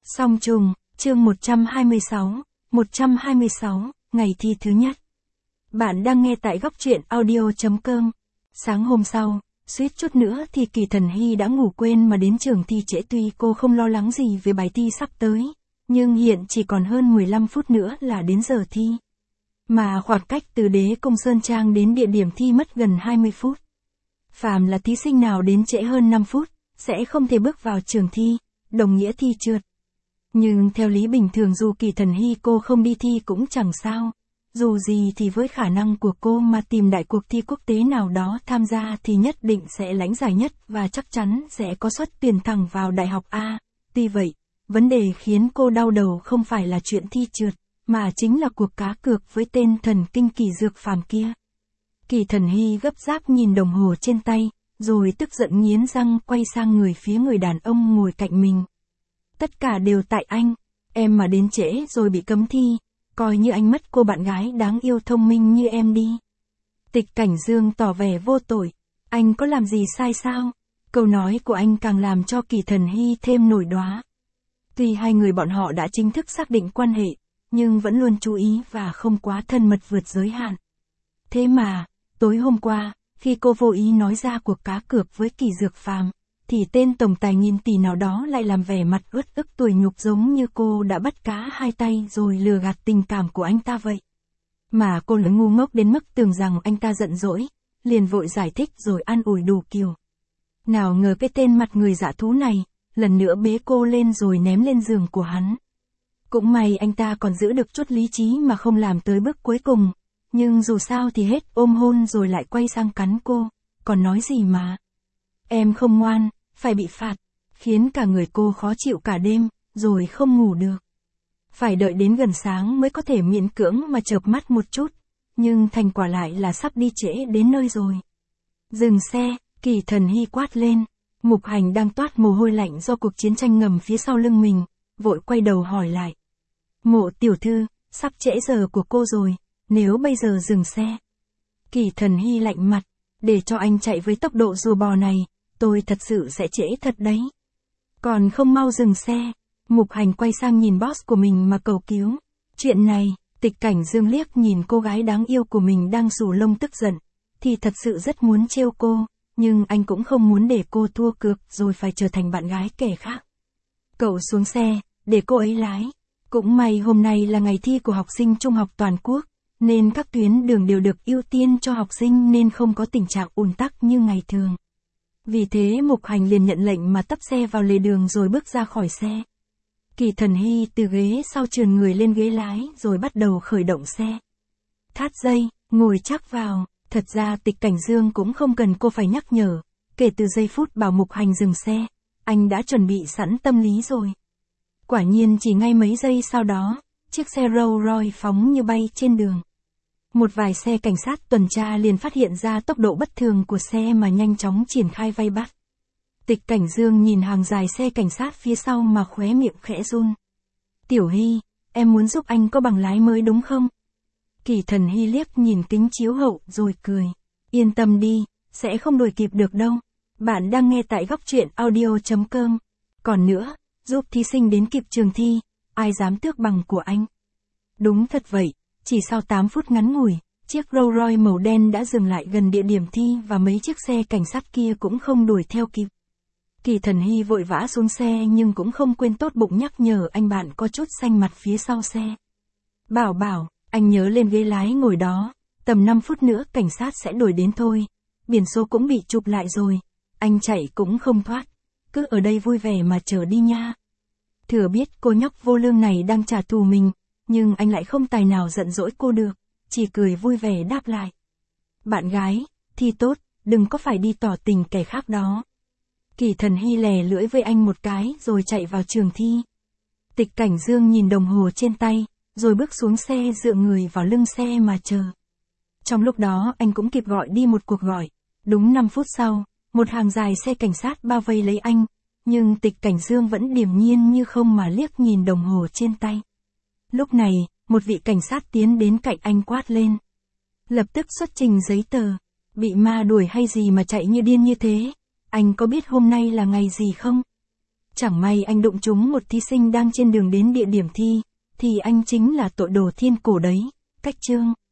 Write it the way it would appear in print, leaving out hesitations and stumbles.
Song trùng, chương 126, ngày thi thứ nhất. Bạn đang nghe tại góc truyện audio.com. Sáng hôm sau, suýt chút nữa thì Kỳ Thần Hy đã ngủ quên mà đến trường thi trễ, tuy cô không lo lắng gì về bài thi sắp tới, nhưng hiện chỉ còn hơn 15 phút nữa là đến giờ thi. Mà khoảng cách từ Đế Công Sơn Trang đến địa điểm thi mất gần 20 phút. Phàm là thí sinh nào đến trễ hơn 5 phút, sẽ không thể bước vào trường thi, đồng nghĩa thi trượt. Nhưng theo lý bình thường dù Kỳ Thần Hy cô không đi thi cũng chẳng sao. Dù gì thì với khả năng của cô mà tìm đại cuộc thi quốc tế nào đó tham gia thì nhất định sẽ lãnh giải nhất và chắc chắn sẽ có suất tuyển thẳng vào đại học A. Tuy vậy, vấn đề khiến cô đau đầu không phải là chuyện thi trượt, mà chính là cuộc cá cược với tên thần kinh kỳ dược phàm kia. Kỳ Thần Hy gấp gáp nhìn đồng hồ trên tay, rồi tức giận nghiến răng quay sang người phía người đàn ông ngồi cạnh mình. Tất cả đều tại anh, em mà đến trễ rồi bị cấm thi, coi như anh mất cô bạn gái đáng yêu thông minh như em đi. Tịch Cảnh Dương tỏ vẻ vô tội, anh có làm gì sai sao? Câu nói của anh càng làm cho Kỳ Thần Hy thêm nổi đoá. Tuy hai người bọn họ đã chính thức xác định quan hệ, nhưng vẫn luôn chú ý và không quá thân mật vượt giới hạn. Thế mà, tối hôm qua, khi cô vô ý nói ra cuộc cá cược với Kỳ Dược Phàm, thì tên tổng tài nghìn tỷ nào đó lại làm vẻ mặt uất ức tủi nhục giống như cô đã bắt cá hai tay rồi lừa gạt tình cảm của anh ta vậy. Mà cô lại ngu ngốc đến mức tưởng rằng anh ta giận dỗi, liền vội giải thích rồi an ủi đủ kiểu. Nào ngờ cái tên mặt người dạ thú này, lần nữa bế cô lên rồi ném lên giường của hắn. Cũng may anh ta còn giữ được chút lý trí mà không làm tới bước cuối cùng, nhưng dù sao thì hết ôm hôn rồi lại quay sang cắn cô, còn nói gì mà. Em không ngoan, phải bị phạt, khiến cả người cô khó chịu cả đêm, rồi không ngủ được. Phải đợi đến gần sáng mới có thể miễn cưỡng mà chợp mắt một chút, nhưng thành quả lại là sắp đi trễ đến nơi rồi. Dừng xe, Kỳ Thần Hy quát lên. Mục Hành đang toát mồ hôi lạnh do cuộc chiến tranh ngầm phía sau lưng mình, vội quay đầu hỏi lại. Mộ tiểu thư, sắp trễ giờ của cô rồi, nếu bây giờ dừng xe. Kỳ Thần Hy lạnh mặt, để cho anh chạy với tốc độ rùa bò này, tôi thật sự sẽ trễ thật đấy. Còn không mau dừng xe. Mục Hành quay sang nhìn boss của mình mà cầu cứu. Chuyện này, Tịch Cảnh Dương liếc nhìn cô gái đáng yêu của mình đang xù lông tức giận, thì thật sự rất muốn trêu cô, nhưng anh cũng không muốn để cô thua cược rồi phải trở thành bạn gái kẻ khác. Cậu xuống xe, để cô ấy lái. Cũng may hôm nay là ngày thi của học sinh trung học toàn quốc, nên các tuyến đường đều được ưu tiên cho học sinh nên không có tình trạng ùn tắc như ngày thường. Vì thế Mục Hành liền nhận lệnh mà tấp xe vào lề đường rồi bước ra khỏi xe. Kỳ Thần Hy từ ghế sau trườn người lên ghế lái rồi bắt đầu khởi động xe. Thắt dây, ngồi chắc vào. Thật ra Tịch Cảnh Dương cũng không cần cô phải nhắc nhở, kể từ giây phút bảo Mục Hành dừng xe, anh đã chuẩn bị sẵn tâm lý rồi. Quả nhiên chỉ ngay mấy giây sau đó, chiếc xe Rolls Royce phóng như bay trên đường. Một vài xe cảnh sát tuần tra liền phát hiện ra tốc độ bất thường của xe mà nhanh chóng triển khai vây bắt. Tịch Cảnh Dương nhìn hàng dài xe cảnh sát phía sau mà khóe miệng khẽ run. Tiểu Hy, em muốn giúp anh có bằng lái mới đúng không? Kỳ Thần Hy liếc nhìn kính chiếu hậu rồi cười. Yên tâm đi, sẽ không đuổi kịp được đâu. Bạn đang nghe tại góc truyện audio.com. Còn nữa, giúp thí sinh đến kịp trường thi, ai dám tước bằng của anh. Đúng thật vậy, chỉ sau 8 phút ngắn ngủi, chiếc Rolls Royce màu đen đã dừng lại gần địa điểm thi và mấy chiếc xe cảnh sát kia cũng không đuổi theo kịp. Kỳ Thần Hy vội vã xuống xe nhưng cũng không quên tốt bụng nhắc nhở anh bạn có chút xanh mặt phía sau xe. Bảo, anh nhớ lên ghế lái ngồi đó, tầm 5 phút nữa cảnh sát sẽ đuổi đến thôi, biển số cũng bị chụp lại rồi, anh chạy cũng không thoát, cứ ở đây vui vẻ mà chờ đi nha. Thừa biết cô nhóc vô lương này đang trả thù mình, nhưng anh lại không tài nào giận dỗi cô được, chỉ cười vui vẻ đáp lại. Bạn gái, thi tốt, đừng có phải đi tỏ tình kẻ khác đó. Kỳ Thần Hy lè lưỡi với anh một cái rồi chạy vào trường thi. Tịch Cảnh Dương nhìn đồng hồ trên tay, rồi bước xuống xe dựa người vào lưng xe mà chờ. Trong lúc đó anh cũng kịp gọi đi một cuộc gọi. Đúng 5 phút sau, một hàng dài xe cảnh sát bao vây lấy anh, nhưng Tịch Cảnh Dương vẫn điềm nhiên như không mà liếc nhìn đồng hồ trên tay. Lúc này, một vị cảnh sát tiến đến cạnh anh quát lên. Lập tức xuất trình giấy tờ. Bị ma đuổi hay gì mà chạy như điên như thế? Anh có biết hôm nay là ngày gì không? Chẳng may anh đụng trúng một thí sinh đang trên đường đến địa điểm thi, thì anh chính là tội đồ thiên cổ đấy. Cách chương